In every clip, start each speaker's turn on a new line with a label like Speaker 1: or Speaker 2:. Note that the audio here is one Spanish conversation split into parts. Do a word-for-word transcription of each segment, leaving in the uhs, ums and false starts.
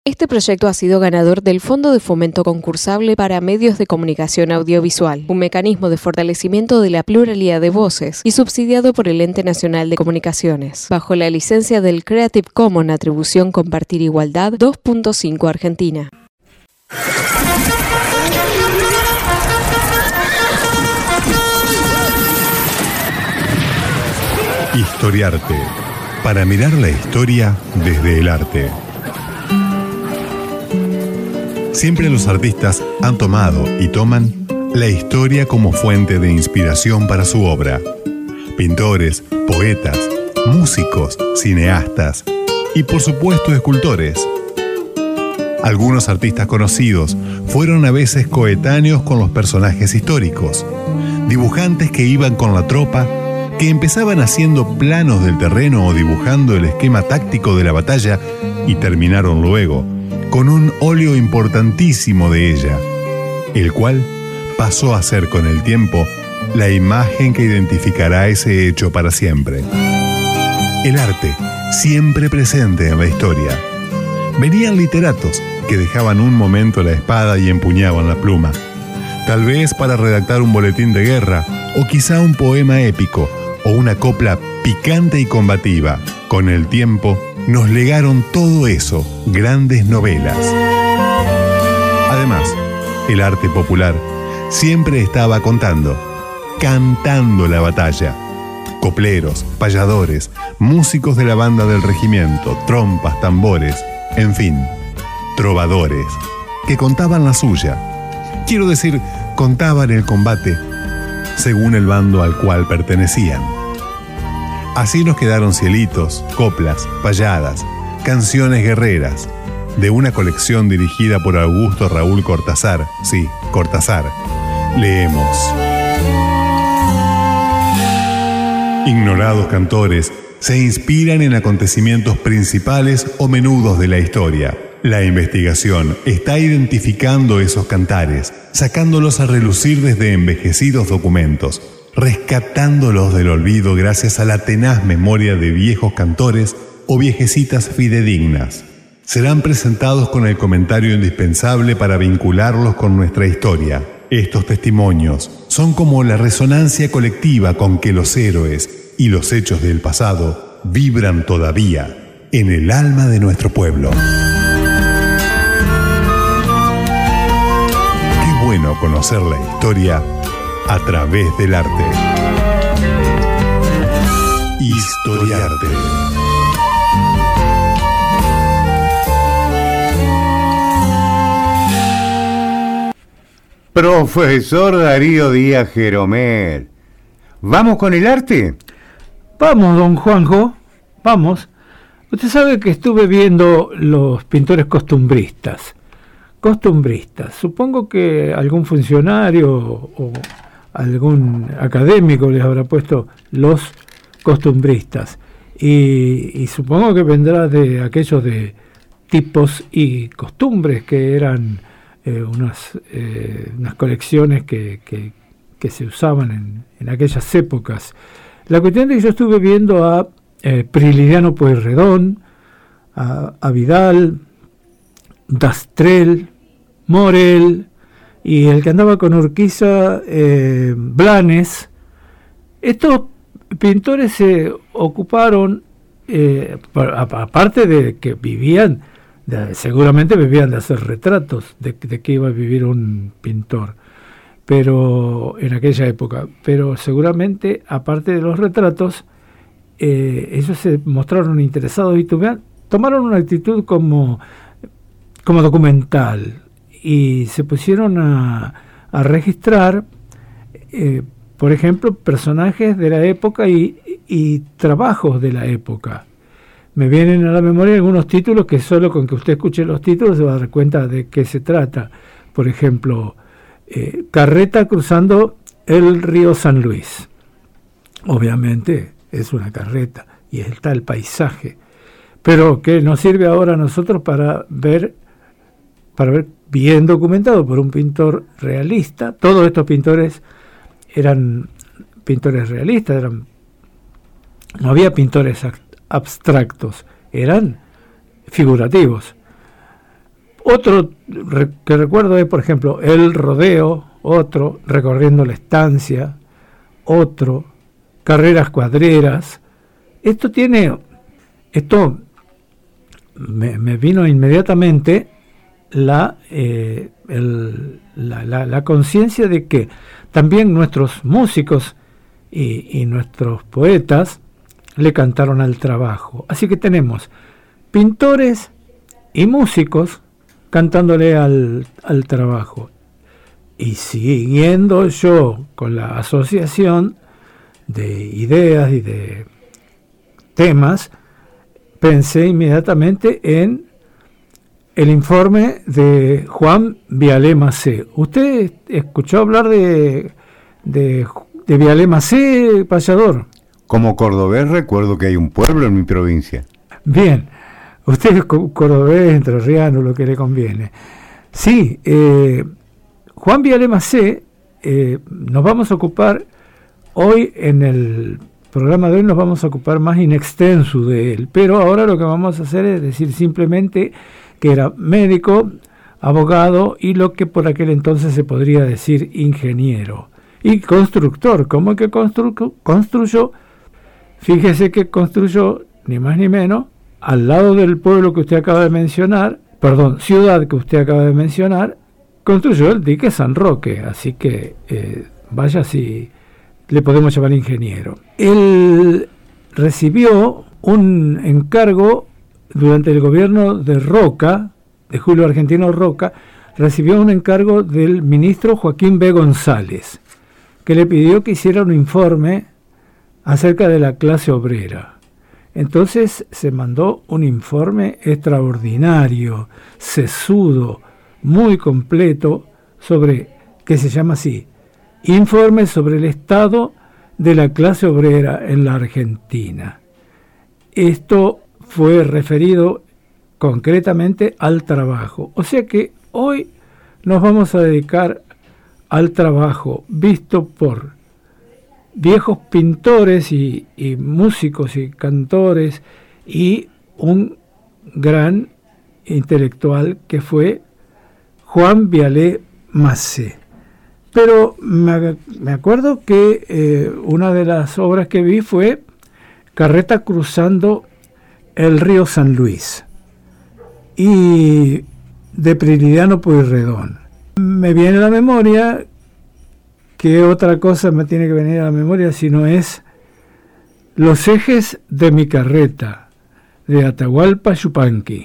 Speaker 1: Este proyecto ha sido ganador del Fondo de Fomento Concursable para Medios de Comunicación Audiovisual, un mecanismo de fortalecimiento de la pluralidad de voces y subsidiado por el Ente Nacional de Comunicaciones, bajo la licencia del Creative Commons Atribución Compartir Igualdad dos punto cinco Argentina.
Speaker 2: Historiarte, para mirar la historia desde el arte. Siempre los artistas han tomado y toman la historia como fuente de inspiración para su obra. Pintores, poetas, músicos, cineastas y por supuesto escultores. Algunos artistas conocidos fueron a veces coetáneos con los personajes históricos, dibujantes que iban con la tropa, que empezaban haciendo planos del terreno o dibujando el esquema táctico de la batalla y terminaron luego con un óleo importantísimo de ella, el cual pasó a ser con el tiempo la imagen que identificará ese hecho para siempre. El arte, siempre presente en la historia. Venían literatos que dejaban un momento la espada y empuñaban la pluma, tal vez para redactar un boletín de guerra o quizá un poema épico o una copla picante y combativa. Con el tiempo nos legaron todo eso, grandes novelas. Además, el arte popular siempre estaba contando, cantando la batalla. Copleros, payadores, músicos de la banda del regimiento, trompas, tambores, en fin, trovadores, que contaban la suya. Quiero decir, contaban el combate según el bando al cual pertenecían. Así nos quedaron cielitos, coplas, payadas, canciones guerreras, de una colección dirigida por Augusto Raúl Cortázar. Sí, Cortázar. Leemos. Ignorados cantores se inspiran en acontecimientos principales o menudos de la historia. La investigación está identificando esos cantares, sacándolos a relucir desde envejecidos documentos, rescatándolos del olvido gracias a la tenaz memoria de viejos cantores o viejecitas fidedignas. Serán presentados con el comentario indispensable para vincularlos con nuestra historia. Estos testimonios son como la resonancia colectiva con que los héroes y los hechos del pasado vibran todavía en el alma de nuestro pueblo. Qué bueno conocer la historia a través del arte. Historiarte.
Speaker 3: Profesor Darío Díaz Jeromel, ¿vamos con el arte?
Speaker 4: Vamos, don Juanjo, vamos. Usted sabe que estuve viendo los pintores costumbristas. Costumbristas. Supongo que algún funcionario o algún académico les habrá puesto los costumbristas. Y, y supongo que vendrá de aquellos de tipos y costumbres que eran eh, unas, eh, unas colecciones que, que, que se usaban en, en aquellas épocas. La cuestión es que yo estuve viendo a eh, Prilidiano Pueyrredón, a, a Vidal, Dastrel, Morel, y el que andaba con Urquiza, eh, Blanes. Estos pintores se ocuparon, eh, aparte de que vivían, de, seguramente vivían de hacer retratos, de, de que iba a vivir un pintor, pero en aquella época, pero seguramente, aparte de los retratos, eh, ellos se mostraron interesados y tuvieron, tomaron una actitud como, como documental, y se pusieron a, a registrar, eh, por ejemplo, personajes de la época y, y trabajos de la época. Me vienen a la memoria algunos títulos que solo con que usted escuche los títulos se va a dar cuenta de qué se trata. Por ejemplo, eh, carreta cruzando el río San Luis. Obviamente es una carreta y está el paisaje, pero que nos sirve ahora a nosotros para ver, para ver bien documentado por un pintor realista. Todos estos pintores eran pintores realistas, eran, no había pintores abstractos, eran figurativos. Otro re, que recuerdo es, por ejemplo, El Rodeo, otro, Recorriendo la Estancia, otro, Carreras Cuadreras. Esto tiene, esto me, me vino inmediatamente la, eh, el, la, la, la conciencia de que también nuestros músicos y, y nuestros poetas le cantaron al trabajo. Así que tenemos pintores y músicos cantándole al, al trabajo. Y siguiendo yo con la asociación de ideas y de temas, pensé inmediatamente en el informe de Juan Vialé Macé. ¿Usted escuchó hablar de, de, de Vialé Macé, payador?
Speaker 3: Como cordobés recuerdo que hay un pueblo en mi provincia.
Speaker 4: Bien, usted es cordobés, entrerriano, lo que le conviene. Sí, eh, Juan Vialé Macé, eh, nos vamos a ocupar hoy, en el programa de hoy nos vamos a ocupar más in extenso de él, pero ahora lo que vamos a hacer es decir simplemente que era médico, abogado y lo que por aquel entonces se podría decir ingeniero. Y constructor, ¿cómo que constru- construyó? Fíjese que construyó, ni más ni menos, al lado del pueblo que usted acaba de mencionar, perdón, ciudad que usted acaba de mencionar, construyó el dique San Roque, así que eh, vaya si le podemos llamar ingeniero. Él recibió un encargo durante el gobierno de Roca, de Julio Argentino Roca, recibió un encargo del ministro Joaquín B. González, que le pidió que hiciera un informe acerca de la clase obrera. Entonces se mandó un informe extraordinario, sesudo, muy completo, sobre, que se llama así, Informe sobre el estado de la clase obrera en la Argentina. Esto fue referido concretamente al trabajo. O sea que hoy nos vamos a dedicar al trabajo visto por viejos pintores y, y músicos y cantores y un gran intelectual que fue Juan Vialé Macé. Pero me, me acuerdo que eh, una de las obras que vi fue Carreta cruzando el río San Luis y de Prilidiano Pueyrredón. Me viene a la memoria, ¿qué otra cosa me tiene que venir a la memoria si no es Los ejes de mi carreta, de Atahualpa Yupanqui?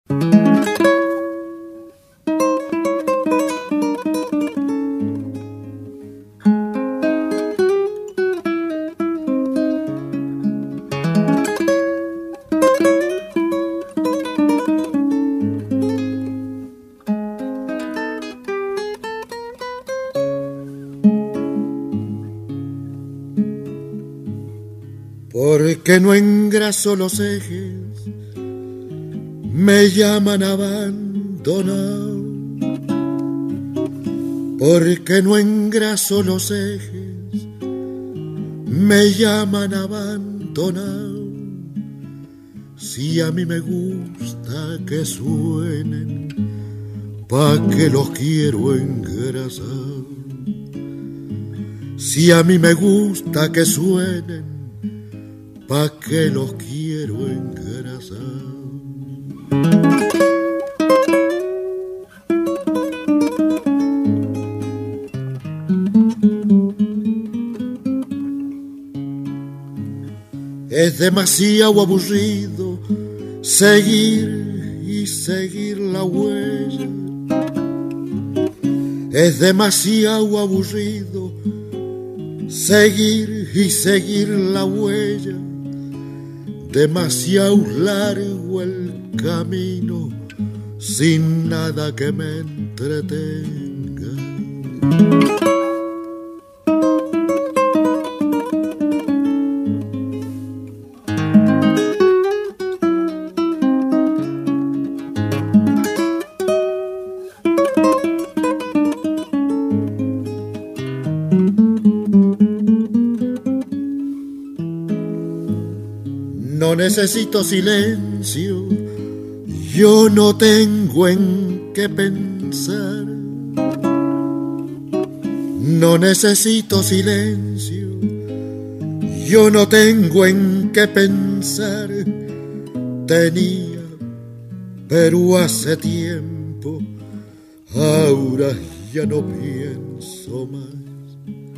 Speaker 5: Porque no engraso los ejes, me llaman abandonado. Porque no engraso los ejes, me llaman abandonado. Si a mí me gusta que suenen, pa' que los quiero engrasar. Si a mí me gusta que suenen, pa' que los quiero engrasar. Es demasiado aburrido seguir y seguir la huella. Es demasiado aburrido seguir y seguir la huella. Demasiado largo el camino sin nada que me entretenga. No necesito silencio, Yo no tengo en qué pensar, no necesito silencio. Yo no tengo en qué pensar, tenía, pero hace tiempo, ahora ya no pienso más.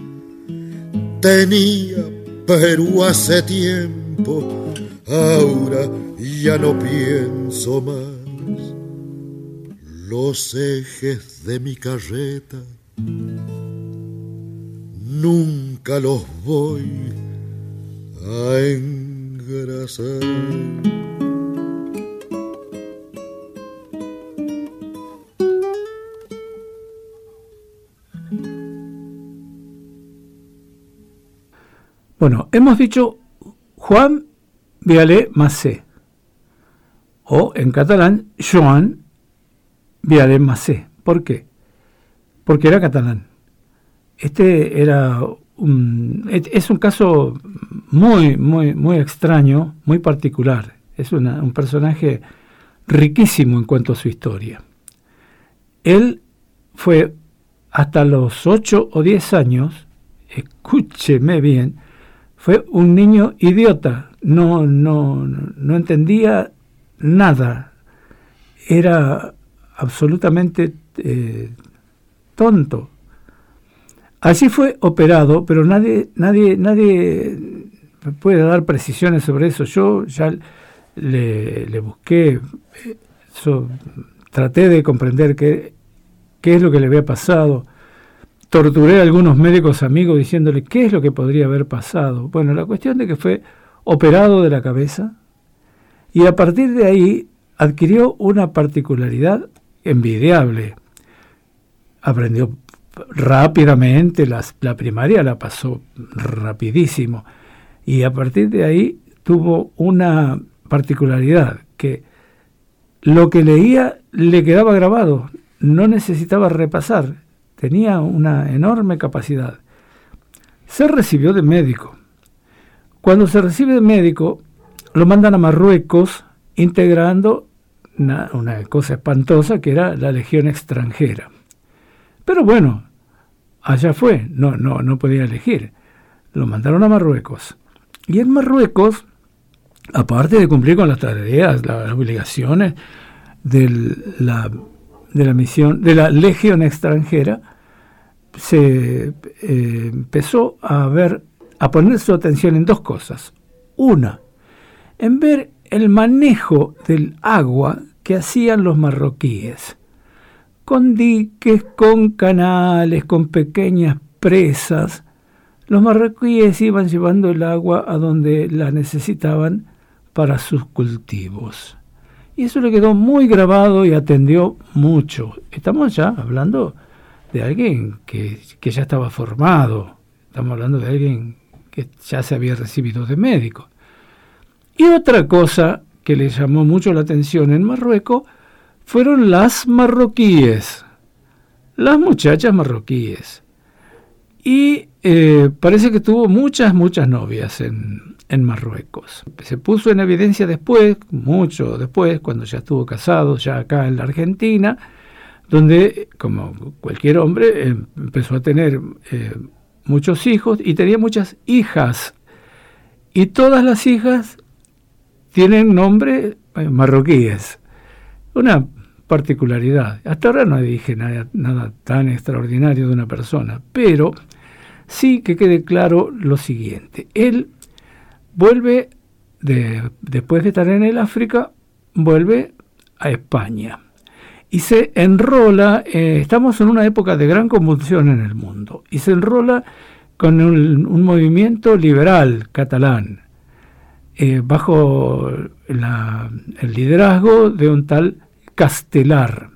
Speaker 5: Tenía, pero hace tiempo, ahora ya no pienso más. Los ejes de mi carreta nunca los voy a engrasar.
Speaker 4: Bueno, hemos dicho Juan Vialet Massé, o en catalán, Joan Vialet Massé. ¿Por qué? Porque era catalán. Este era un, es un caso muy, muy, muy extraño, muy particular. Es una, un personaje riquísimo en cuanto a su historia. Él fue hasta los ocho o diez años, escúcheme bien, fue un niño idiota, no, no, no entendía nada, era absolutamente eh, tonto. Así fue operado, pero nadie, nadie, nadie puede dar precisiones sobre eso. Yo ya le, le busqué, eso, traté de comprender qué, qué es lo que le había pasado. Torturé a algunos médicos amigos diciéndole qué es lo que podría haber pasado. Bueno, la cuestión de que fue operado de la cabeza y a partir de ahí adquirió una particularidad envidiable. Aprendió rápidamente, las, la primaria la pasó rapidísimo y a partir de ahí tuvo una particularidad que lo que leía le quedaba grabado, no necesitaba repasar. Tenía una enorme capacidad. Se recibió de médico. Cuando se recibe de médico, lo mandan a Marruecos integrando una, una cosa espantosa que era la Legión extranjera. Pero bueno, allá fue, no, no, no podía elegir. Lo mandaron a Marruecos. Y en Marruecos, aparte de cumplir con las tareas, las obligaciones de la, de la misión, de la Legión extranjera, se eh, empezó a ver, a poner su atención en dos cosas. Una, en ver el manejo del agua que hacían los marroquíes, con diques, con canales, con pequeñas presas. Los marroquíes iban llevando el agua a donde la necesitaban para sus cultivos. Y eso le quedó muy grabado y atendió mucho. Estamos ya hablando de alguien que, que ya estaba formado. Estamos hablando de alguien que ya se había recibido de médico. Y otra cosa que le llamó mucho la atención en Marruecos fueron las marroquíes, las muchachas marroquíes. Y eh, parece que tuvo muchas, muchas novias en, en Marruecos. Se puso en evidencia después, mucho después, cuando ya estuvo casado, ya acá en la Argentina, donde, como cualquier hombre, eh, empezó a tener eh, muchos hijos y tenía muchas hijas. Y todas las hijas tienen nombre eh, marroquíes. Una particularidad. Hasta ahora no dije nada, nada tan extraordinario de una persona, pero sí que quede claro lo siguiente. Él vuelve, de, después de estar en el África, vuelve a España. Y se enrola, eh, estamos en una época de gran convulsión en el mundo, y se enrola con un, un movimiento liberal catalán, eh, bajo la, el liderazgo de un tal Castelar.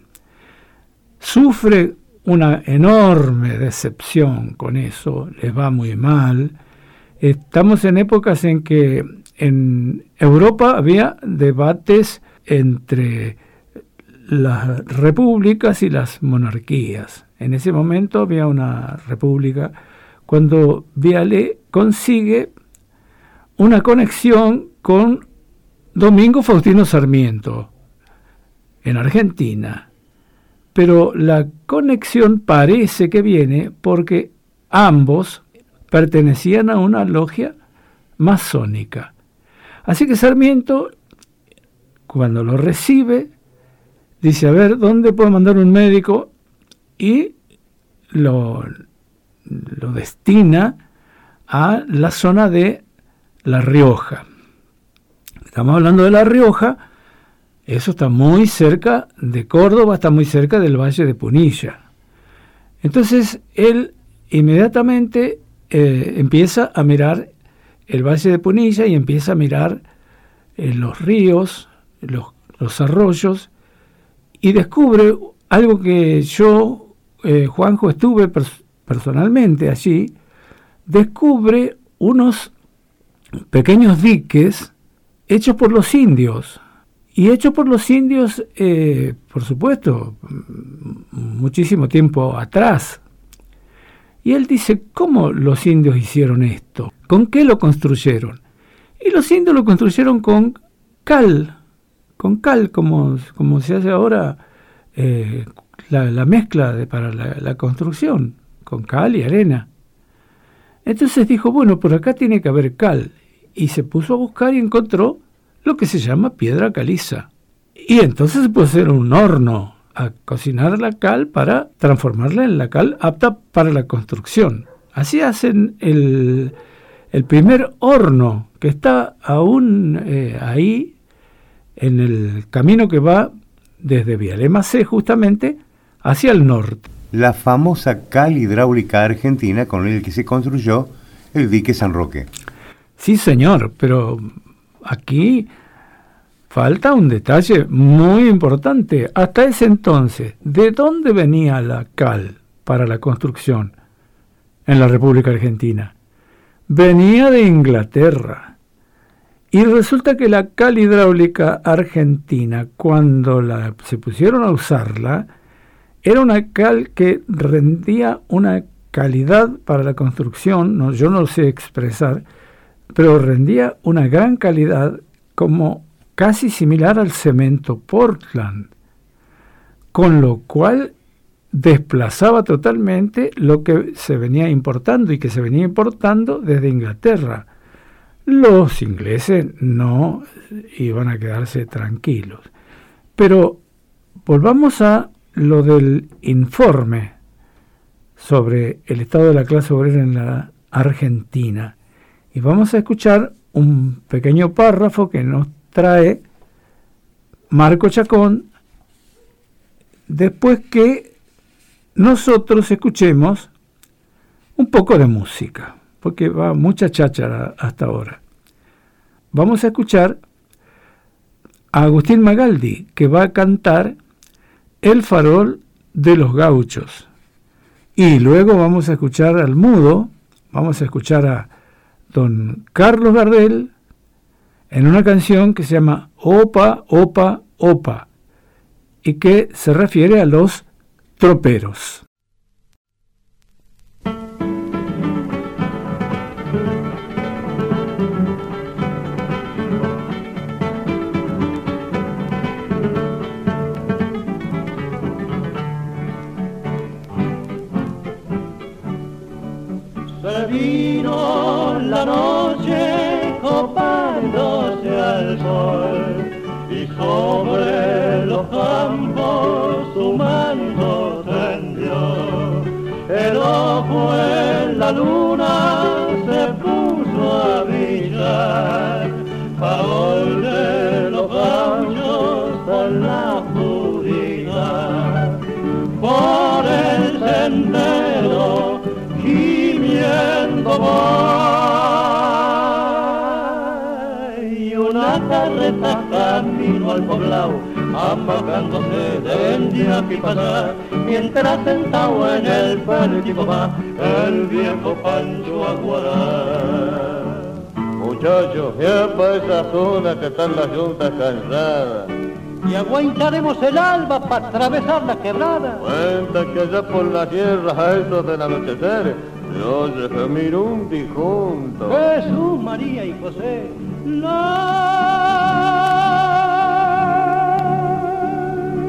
Speaker 4: Sufre una enorme decepción con eso, les va muy mal. Estamos en épocas en que en Europa había debates entre las repúblicas y las monarquías. En ese momento había una república cuando Vialet consigue una conexión con Domingo Faustino Sarmiento, en Argentina, pero la conexión parece que viene porque ambos pertenecían a una logia masónica. Así que Sarmiento, cuando lo recibe, dice, a ver, ¿dónde puedo mandar un médico? Y lo, lo destina a la zona de La Rioja. Estamos hablando de La Rioja, eso está muy cerca de Córdoba, está muy cerca del Valle de Punilla. Entonces, él inmediatamente eh, empieza a mirar el Valle de Punilla y empieza a mirar eh, los ríos, los, los arroyos, y descubre algo que yo, eh, Juanjo, estuve pers- personalmente allí, descubre unos pequeños diques hechos por los indios, y hechos por los indios, eh, por supuesto, muchísimo tiempo atrás. Y él dice, ¿cómo los indios hicieron esto? ¿Con qué lo construyeron? Y los indios lo construyeron con cal, con cal, como, como se hace ahora eh, la, la mezcla de, para la, la construcción, con cal y arena. Entonces dijo, bueno, por acá tiene que haber cal. Y se puso a buscar y encontró lo que se llama piedra caliza. Y entonces se puso a hacer un horno a cocinar la cal para transformarla en la cal apta para la construcción. Así hacen el, el primer horno que está aún eh, ahí en el camino que va desde Vialemacé justamente hacia el norte.
Speaker 3: La famosa cal hidráulica argentina con el que se construyó el dique San Roque.
Speaker 4: Sí, señor, pero aquí falta un detalle muy importante. Hasta ese entonces, ¿de dónde venía la cal para la construcción en la República Argentina? Venía de Inglaterra. Y resulta que la cal hidráulica argentina, cuando la, se pusieron a usarla, era una cal que rendía una calidad para la construcción, no, yo no lo sé expresar, pero rendía una gran calidad como casi similar al cemento Portland, con lo cual desplazaba totalmente lo que se venía importando y que se venía importando desde Inglaterra. Los ingleses no iban a quedarse tranquilos. Pero volvamos a lo del informe sobre el estado de la clase obrera en la Argentina. Y vamos a escuchar un pequeño párrafo que nos trae Marco Chacón después que nosotros escuchemos un poco de música, porque va mucha cháchara hasta ahora. Vamos a escuchar a Agustín Magaldi, que va a cantar El farol de los gauchos. Y luego vamos a escuchar al mudo, vamos a escuchar a don Carlos Gardel en una canción que se llama Opa, Opa, Opa, y que se refiere a los troperos.
Speaker 6: Se vino la noche copándose al sol y sobre los campos su manto tendió. El ojo en la luna se puso a brillar, farol de los gauchos en la oscuridad. Por el sendero gimiendo va y una carreta camino al poblado, amagándose del día que pasa, mientras sentado en el pálquico va el viejo Pancho Aguará.
Speaker 7: Muchachos, ya para esa zona que están las yuntas cansadas.
Speaker 6: Y aguantaremos el alba para atravesar la quebrada.
Speaker 7: Cuenta que allá por la sierra a eso del anochecer se oye gemir un difunto.
Speaker 6: Jesús, María y José. La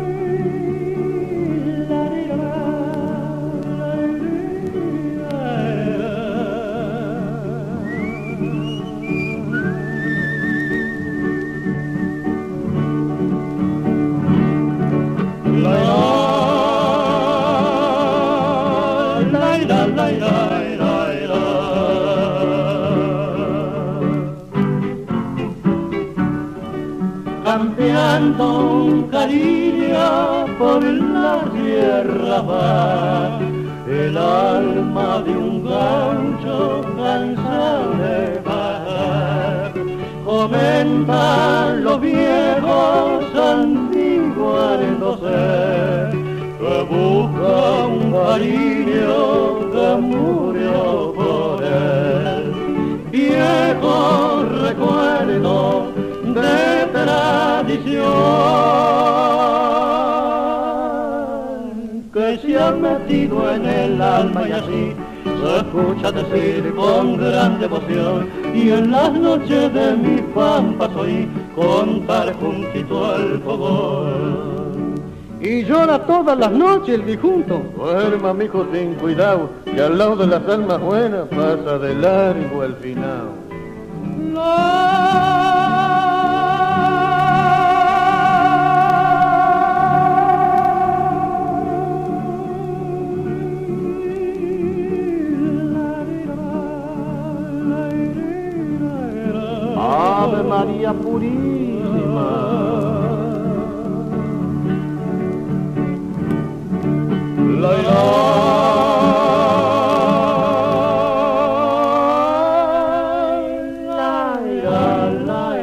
Speaker 6: cuando un cariño por la tierra va, el alma de un gaucho cansado de bajar. Comentan los viejos antiguándose que busca un cariño que murió por él. Viejo recuerdo de tradición que se ha metido en el alma y así se escucha decir con gran devoción, y en las noches de mi pampa oí contar juntito al fogón.
Speaker 7: Y llora todas las noches el difunto. Duerma, mijo, sin cuidado, que al lado de las almas buenas pasa de largo el final.
Speaker 6: No.
Speaker 7: Ave María Purísima.
Speaker 6: La, la, la, la, la,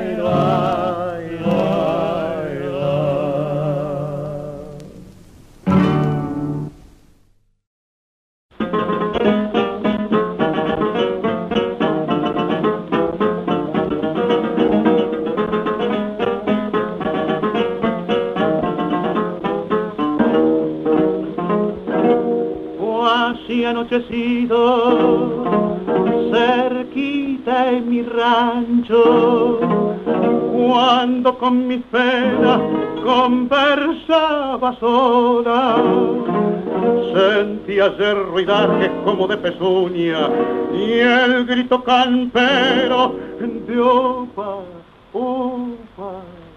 Speaker 6: anochecido, cerquita en mi rancho, cuando con mis penas conversaba sola, sentía ayer ruidajes como de pezuña y el grito campero de opa, opa,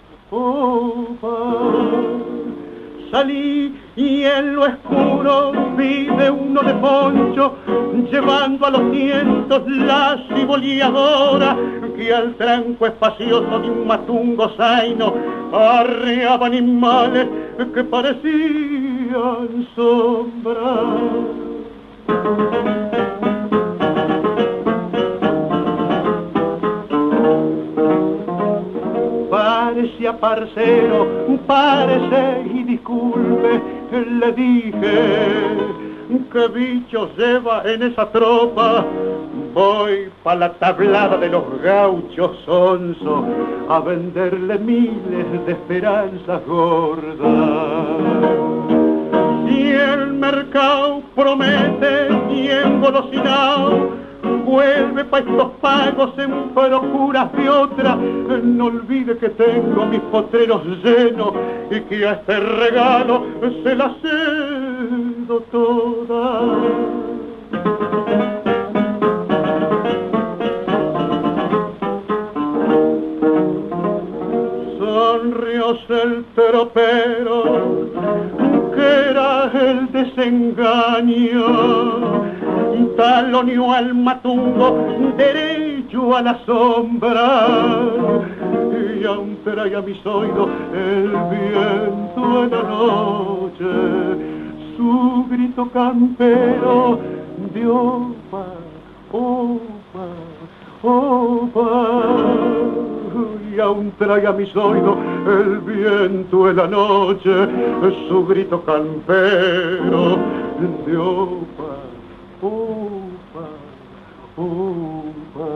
Speaker 6: opa. Salí y en lo oscuro vi de uno de poncho, llevando a los cientos la ciboleadora, que al tranco espacioso de un matungo zaino arreaba animales que parecían sombras. Parecía parcero, parece y disculpe, le dije, ¿qué bichos lleva en esa tropa? Voy pa' la tablada de los gauchos sonso a venderle miles de esperanzas gordas. Si el mercado promete y engolosinado vuelve pa' estos pagos en procuras de otra, no olvide que tengo mis potreros llenos y que a este regalo se las cedo todas. Sonrióse el tropero, que era el desengaño, taloneó al matungo derecho a la sombra, y aún trae a mis oídos el viento en la noche, su grito campero de opa, opa, opa. Y aún trae a mis oídos el viento en la noche, su grito campero de opa, opa, opa.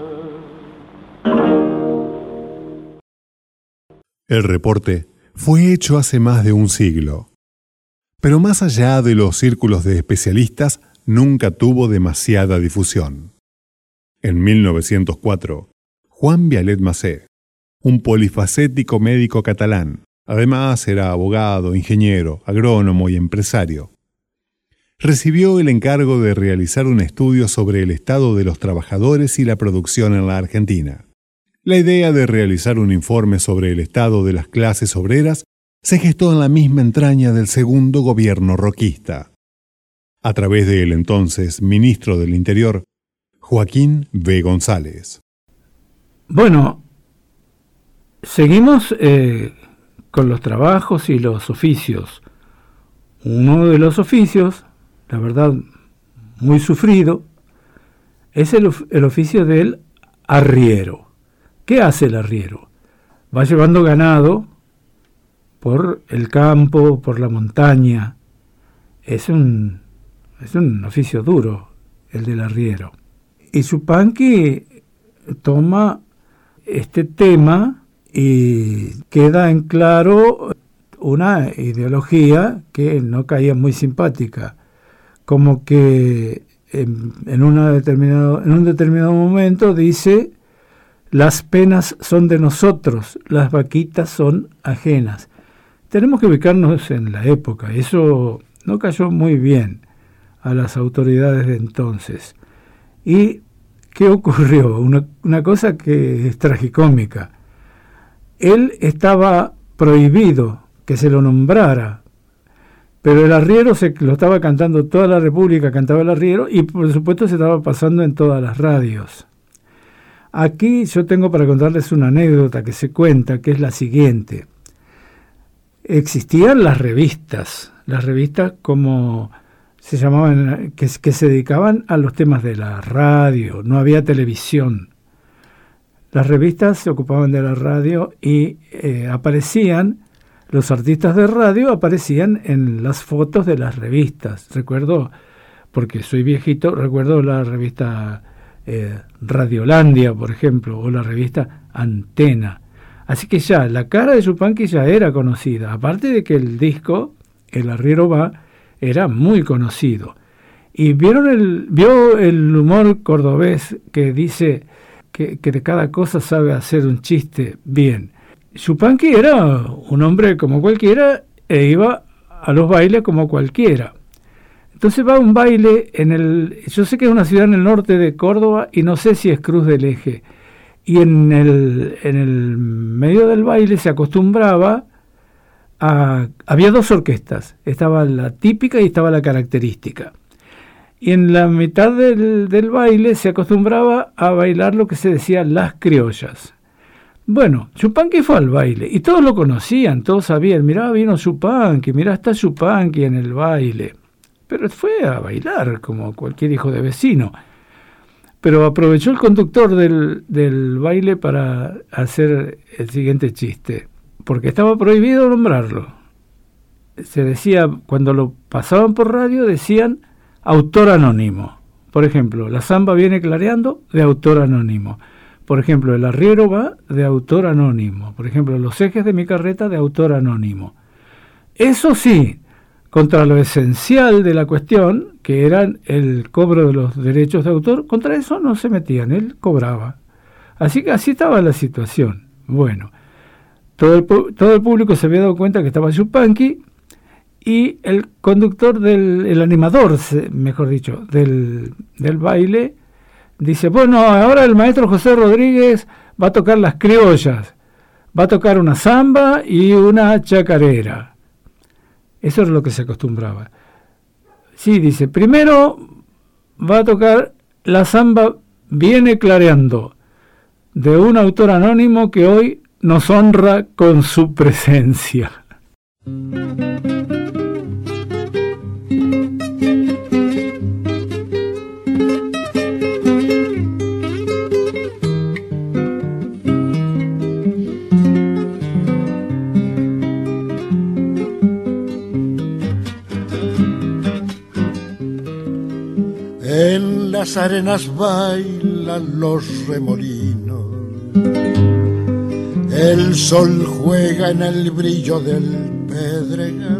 Speaker 2: El reporte fue hecho hace más de un siglo, pero más allá de los círculos de especialistas nunca tuvo demasiada difusión. En mil novecientos cuatro, Juan Vialet Macé, un polifacético médico catalán, además era abogado, ingeniero, agrónomo y empresario, recibió el encargo de realizar un estudio sobre el estado de los trabajadores y la producción en la Argentina. La idea de realizar un informe sobre el estado de las clases obreras se gestó en la misma entraña del segundo gobierno roquista, a través del entonces ministro del Interior, Joaquín B. González.
Speaker 4: Bueno, seguimos eh, con los trabajos y los oficios. Uno de los oficios, la verdad, muy sufrido, es el, el oficio del arriero. ¿Qué hace el arriero? Va llevando ganado por el campo, por la montaña. Es un, es un oficio duro, el del arriero. Y Yupanqui toma este tema y queda en claro una ideología que no caía muy simpática, como que en, en, una determinado, en un determinado momento dice: las penas son de nosotros, las vaquitas son ajenas. Tenemos que ubicarnos en la época. Eso no cayó muy bien a las autoridades de entonces. ¿Y qué ocurrió? Una, una cosa que es tragicómica. Él estaba prohibido que se lo nombrara, pero el arriero se lo estaba cantando toda la República, cantaba el arriero, y por supuesto se estaba pasando en todas las radios. Aquí yo tengo para contarles una anécdota que se cuenta, que es la siguiente. Existían las revistas, las revistas como se llamaban, que, que se dedicaban a los temas de la radio, no había televisión. Las revistas se ocupaban de la radio y eh, aparecían, los artistas de radio aparecían en las fotos de las revistas. Recuerdo, porque soy viejito, recuerdo la revista eh, Radiolandia, por ejemplo, o la revista Antena. Así que ya, la cara de Yupanqui ya era conocida, aparte de que el disco, El arriero va, era muy conocido. Y vieron el, vio el humor cordobés que dice que, que de cada cosa sabe hacer un chiste bien. Yupanqui era un hombre como cualquiera e iba a los bailes como cualquiera. Entonces va a un baile en el, yo sé que es una ciudad en el norte de Córdoba y no sé si es Cruz del Eje. Y en el, en el medio del baile se acostumbraba a... Había dos orquestas, estaba la típica y estaba la característica. Y en la mitad del, del baile se acostumbraba a bailar lo que se decía las criollas. Bueno, Yupanqui fue al baile y todos lo conocían, todos sabían, mirá, vino Yupanqui, mirá, está Yupanqui en el baile. Pero fue a bailar como cualquier hijo de vecino. Pero aprovechó el conductor del, del baile para hacer el siguiente chiste, porque estaba prohibido nombrarlo. Se decía, cuando lo pasaban por radio, decían autor anónimo. Por ejemplo, la samba viene clareando, de autor anónimo. Por ejemplo, el arriero va, de autor anónimo. Por ejemplo, los ejes de mi carreta, de autor anónimo. Eso sí, contra lo esencial de la cuestión, que era el cobro de los derechos de autor, contra eso no se metían, él cobraba. Así que así estaba la situación. Bueno, todo el, todo el público se había dado cuenta que estaba Yupanqui y el conductor, del el animador, mejor dicho, del, del baile, dice, bueno, ahora el maestro José Rodríguez va a tocar las criollas, va a tocar una samba y una chacarera. Eso es lo que se acostumbraba. Sí, dice, primero va a tocar la samba Viene clareando, de un autor anónimo que hoy nos honra con su presencia.
Speaker 5: En las arenas bailan los remolinos, el sol juega en el brillo del pedregal,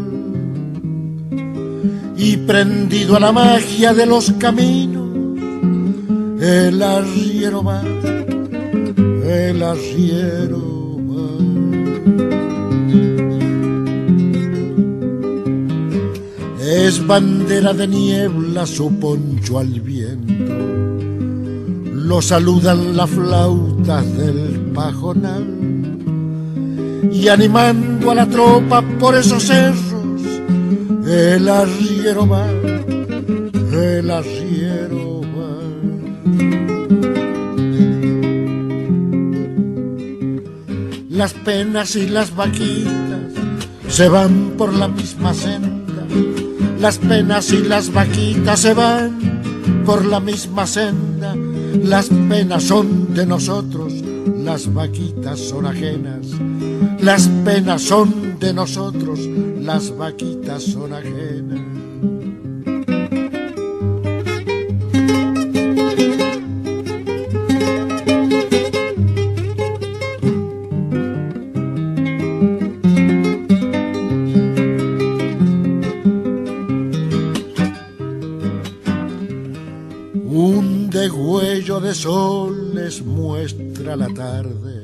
Speaker 5: y prendido a la magia de los caminos, el arriero va, el arriero va. Es bandera de niebla su poncho al viento, lo saludan las flautas del pajonal, y animando a la tropa por esos cerros, el arriero va, el arriero va. Las penas y las vaquitas se van por la misma senda, las penas y las vaquitas se van por la misma senda, las penas son de nosotros, las vaquitas son ajenas, las penas son de nosotros, las vaquitas son ajenas. Un degüello de sol les muestra la tarde,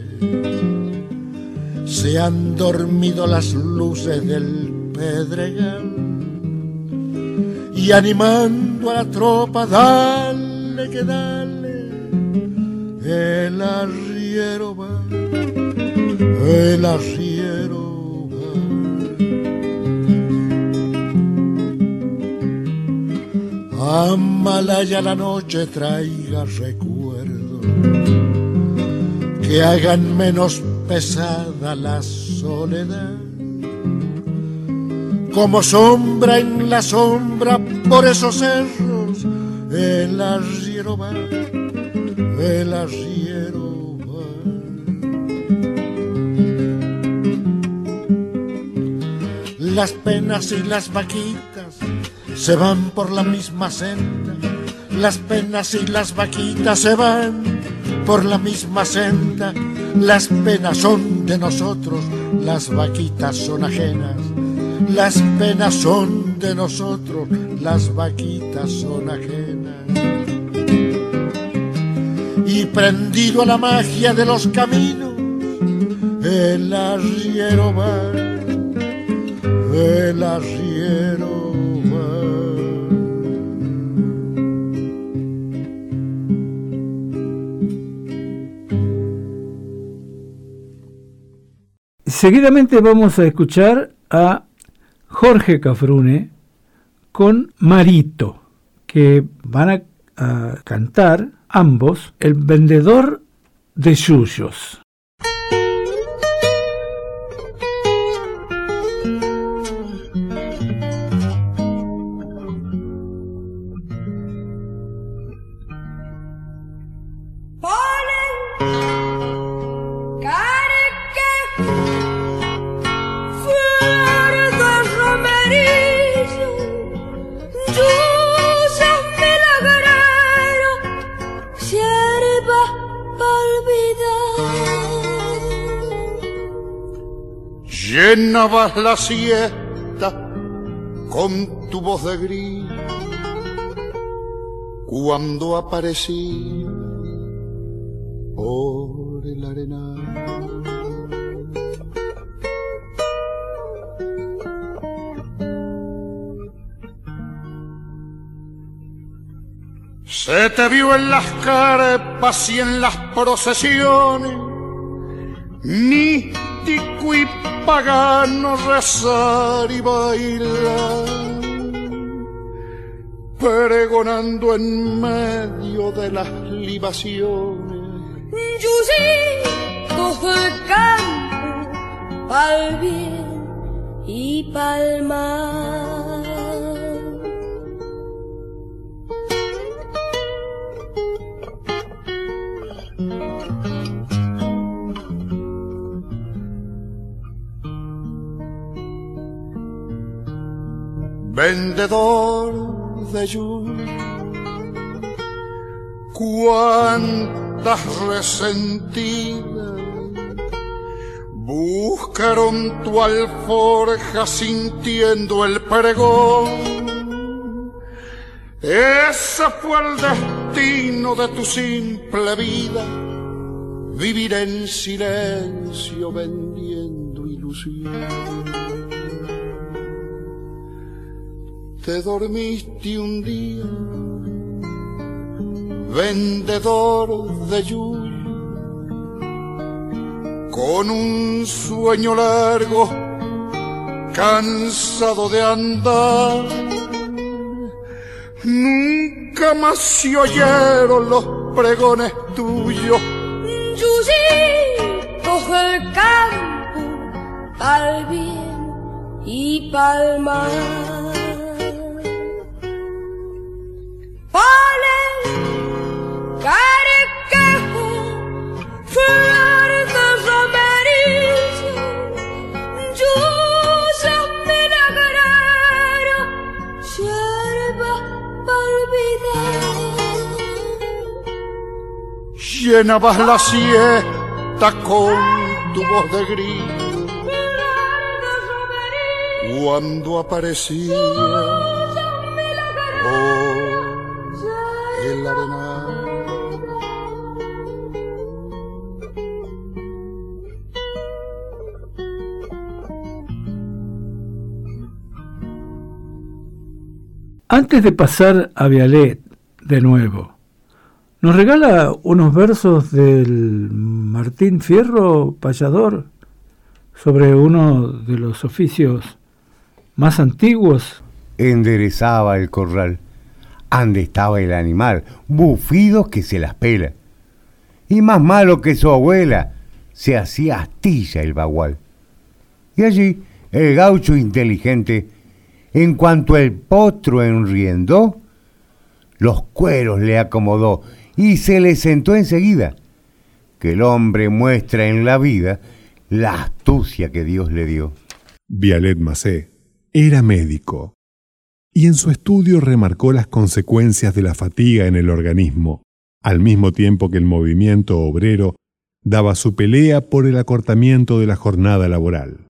Speaker 5: se han dormido las luces del pedregal y animando a la tropa, dale que dale, el arriero va, el arriero va. Amalaya la noche traiga recuerdos que hagan menos pesada la soledad, como sombra en la sombra por esos cerros, el arriero va, el arriero va. Las penas y las vaquitas se van por la misma senda, las penas y las vaquitas se van por la misma senda, las penas son de nosotros, las vaquitas son ajenas, las penas son de nosotros, las vaquitas son ajenas. Y prendido a la magia de los caminos, el arriero va, el arriero va.
Speaker 4: Seguidamente vamos a escuchar a Jorge Cafrune con Marito, que van a, a cantar ambos El vendedor de yuyos.
Speaker 5: Llenabas la siesta con tu voz de gris cuando aparecí por el arenal. Se te vio en las carpas y en las procesiones, místico y pagano rezar y bailar, pregonando en medio de las libaciones.
Speaker 8: Yuyitos del campo, pa'l bien y pa'l mal.
Speaker 5: Vendedor de yuyo, cuántas resentidas buscaron tu alforja sintiendo el pregón. Ese fue el destino de tu simple vida, vivir en silencio vendiendo ilusión. Te dormiste un día, vendedor de yuyo, con un sueño largo, cansado de andar. Nunca más se oyeron los pregones tuyos.
Speaker 8: Yuyitos del campo, pa'l bien y palmar. Polen, carquejo, flor de romerillo, yuya milagrero, yerba para olvidar.
Speaker 5: Llenabas la siesta con tu voz de grito cuando aparecía oh, el arenal.
Speaker 4: Antes de pasar a Vialet de nuevo, nos regala unos versos del Martín Fierro, payador, sobre uno de los oficios más antiguos.
Speaker 3: Enderezaba el corral, ande estaba el animal, bufido que se las pela. Y más malo que su abuela, se hacía astilla el bagual. Y allí el gaucho inteligente, en cuanto el potro enriendó, los cueros le acomodó y se le sentó enseguida, que el hombre muestra en la vida la astucia que Dios le dio.
Speaker 2: Vialet Macé era médico y en su estudio remarcó las consecuencias de la fatiga en el organismo, al mismo tiempo que el movimiento obrero daba su pelea por el acortamiento de la jornada laboral.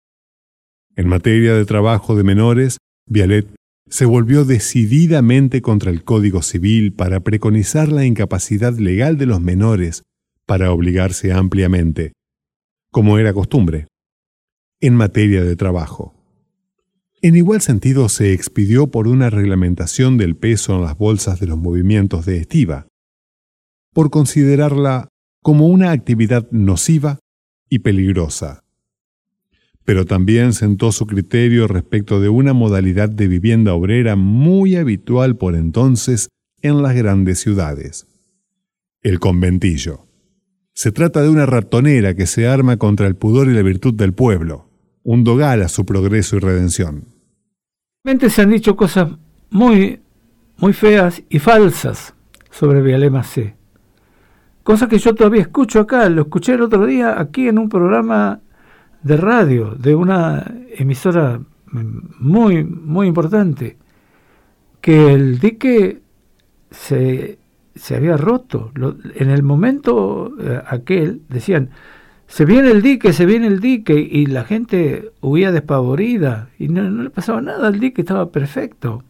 Speaker 2: En materia de trabajo de menores, Vialet se volvió decididamente contra el Código Civil para preconizar la incapacidad legal de los menores para obligarse ampliamente, como era costumbre, en materia de trabajo. En igual sentido se expidió por una reglamentación del peso en las bolsas de los movimientos de estiva, por considerarla como una actividad nociva y peligrosa. Pero también sentó su criterio respecto de una modalidad de vivienda obrera muy habitual por entonces en las grandes ciudades: el conventillo. Se trata de una ratonera que se arma contra el pudor y la virtud del pueblo, un dogal a su progreso y redención.
Speaker 4: Realmente se han dicho cosas muy, muy feas y falsas sobre Vialet Macé. Cosas que yo todavía escucho acá, lo escuché el otro día aquí en un programa de radio, de una emisora muy, muy importante, que el dique se, se había roto. Lo, en el momento eh, aquel decían, se viene el dique, se viene el dique, y la gente huía despavorida, y no, no le pasaba nada, el dique estaba perfecto.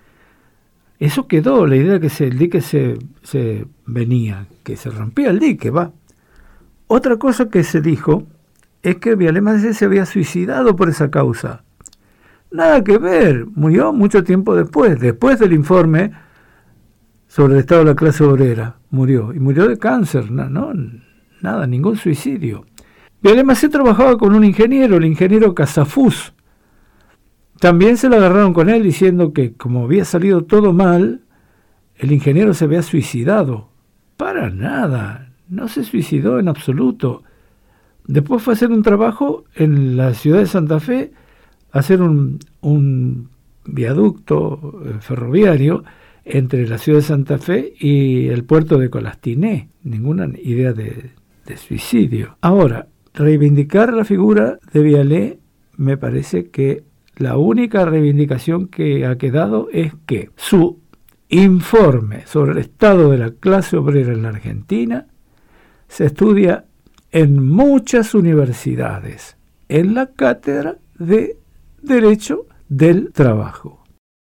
Speaker 4: Eso quedó, la idea de que se, el dique se, se venía, que se rompía el dique, va. Otra cosa que se dijo es que Vialet Macé se había suicidado por esa causa. Nada que ver, murió mucho tiempo después, después del informe sobre el estado de la clase obrera, murió, y murió de cáncer, no, no nada, ningún suicidio. Vialet Macé trabajaba con un ingeniero, el ingeniero Casafús. También se lo agarraron con él diciendo que como había salido todo mal, el ingeniero se había suicidado. Para nada, no se suicidó en absoluto. Después fue a hacer un trabajo en la ciudad de Santa Fe, a hacer un, un viaducto ferroviario entre la ciudad de Santa Fe y el puerto de Colastiné. Ninguna idea de, de suicidio. Ahora, reivindicar la figura de Vialet, me parece que la única reivindicación que ha quedado es que su informe sobre el estado de la clase obrera en la Argentina se estudia en muchas universidades, en la cátedra de Derecho del Trabajo.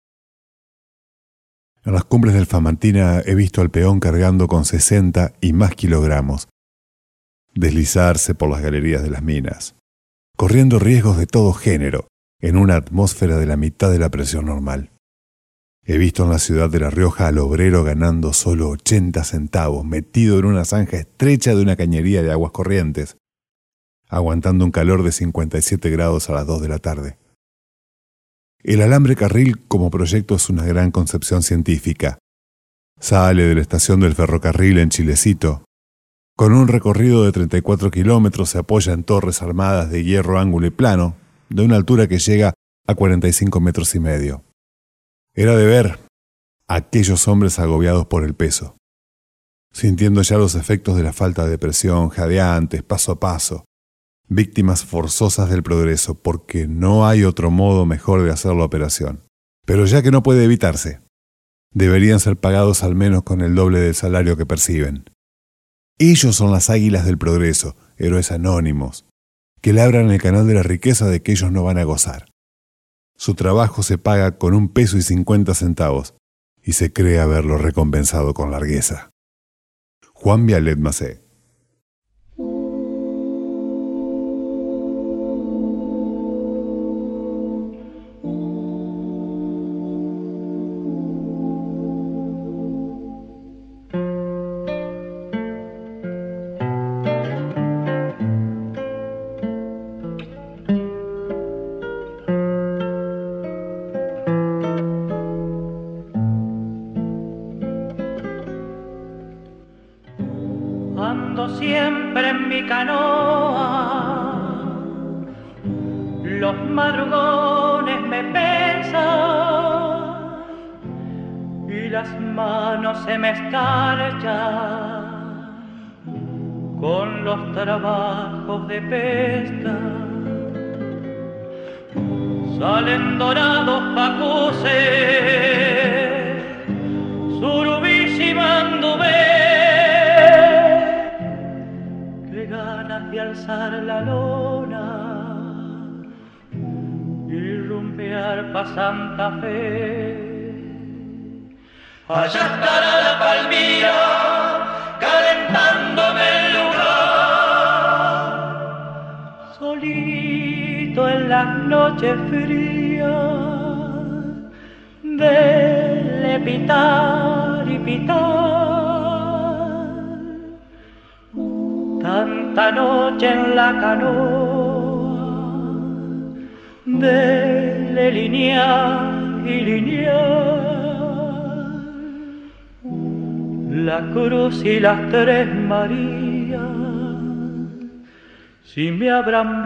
Speaker 2: En las cumbres del Famatina he visto al peón cargando con sesenta y más kilogramos, deslizarse por las galerías de las minas, corriendo riesgos de todo género, en una atmósfera de la mitad de la presión normal. He visto en la ciudad de La Rioja al obrero ganando solo ochenta centavos, metido en una zanja estrecha de una cañería de aguas corrientes, aguantando un calor de cincuenta y siete grados a las dos de la tarde. El alambre carril como proyecto es una gran concepción científica. Sale de la estación del ferrocarril en Chilecito. Con un recorrido de treinta y cuatro kilómetros se apoya en torres armadas de hierro, ángulo y plano, de una altura que llega a cuarenta y cinco metros y medio. Era de ver a aquellos hombres agobiados por el peso, sintiendo ya los efectos de la falta de presión, jadeantes, paso a paso, víctimas forzosas del progreso, porque no hay otro modo mejor de hacer la operación. Pero ya que no puede evitarse, deberían ser pagados al menos con el doble del salario que perciben. Ellos son las águilas del progreso, héroes anónimos, que labran el canal de la riqueza de que ellos no van a gozar. Su trabajo se paga con un peso y cincuenta centavos, y se cree haberlo recompensado con largueza. Juan Vialet Macé.
Speaker 6: Siempre en mi canoa, los madrugones me pesan y las manos se me escarchan con los trabajos de pesca. Salen dorados pacuces, surubís y mandubés, de alzar la lona y rumbear pa' Santa Fe. Allá estará la Palmira calentándome el lugar, solito en las noches frías de pitar y pitar. Tanta noche en la canoa, de linear y linear, la cruz y las tres Marías, si me habrán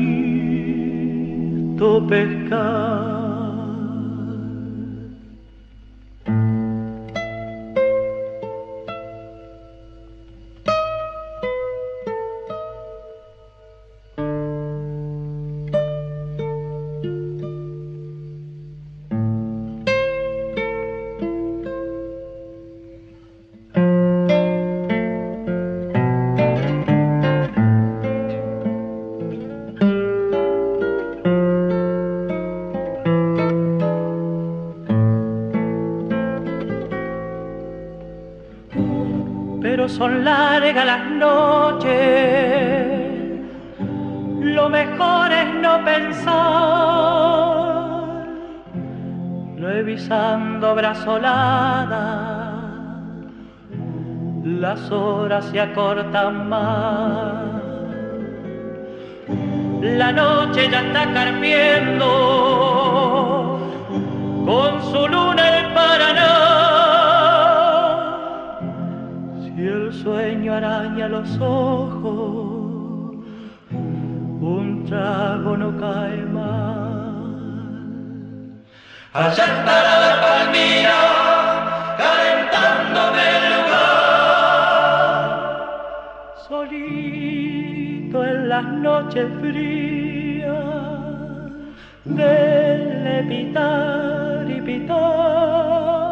Speaker 6: visto pescar. Son largas las noches, lo mejor es no pensar, revisando brazoladas, las horas se acortan más. La noche ya está carpiendo con su luna el Paraná. El sueño araña los ojos, un trago no cae más. Allá estará la Palmira calentándome el lugar, solito en las noches frías de pitar y pitar.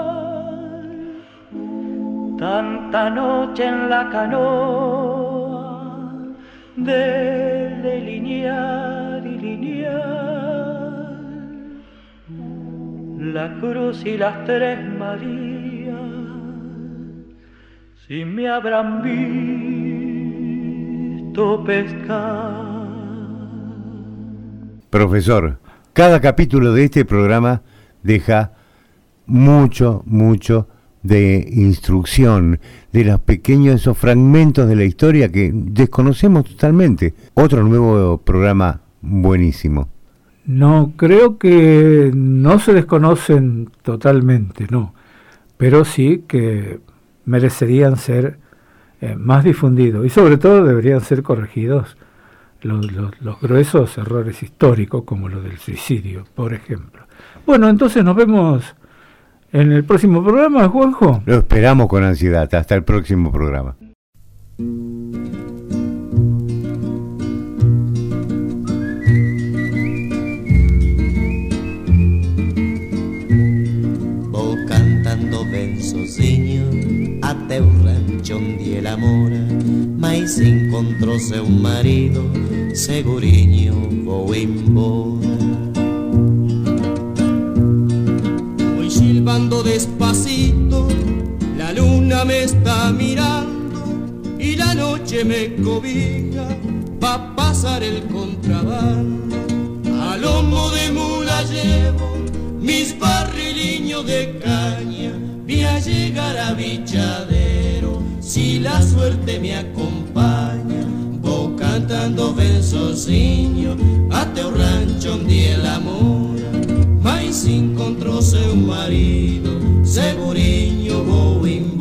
Speaker 6: Tanta noche en la canoa, de linear y linear, la cruz y las tres Marías, si me habrán visto pescar.
Speaker 3: Profesor, cada capítulo de este programa deja mucho, mucho de instrucción, de los pequeños esos fragmentos de la historia que desconocemos totalmente. Otro nuevo programa buenísimo.
Speaker 4: No, creo que no se desconocen totalmente, no, pero sí que merecerían ser eh, más difundidos y sobre todo deberían ser corregidos los, los, los gruesos errores históricos, como lo del suicidio, por ejemplo. Bueno, entonces nos vemos en el próximo programa, Juanjo.
Speaker 3: Lo esperamos con ansiedad. Hasta el próximo programa.
Speaker 9: Vos cantando benzocinho até o rancho onde el amora, mas encontrou-se um marido, segurinho vou embora. Voy silbando despacito, la luna me está mirando y la noche me cobija pa' pasar el contrabando. A lomo de mula llevo mis barriliños de caña, voy a llegar a Bichadero si la suerte me acompaña. Vou cantando benzocinho até o rancho onde ela mora, mas encontrou seu marido, segurinho vou embora.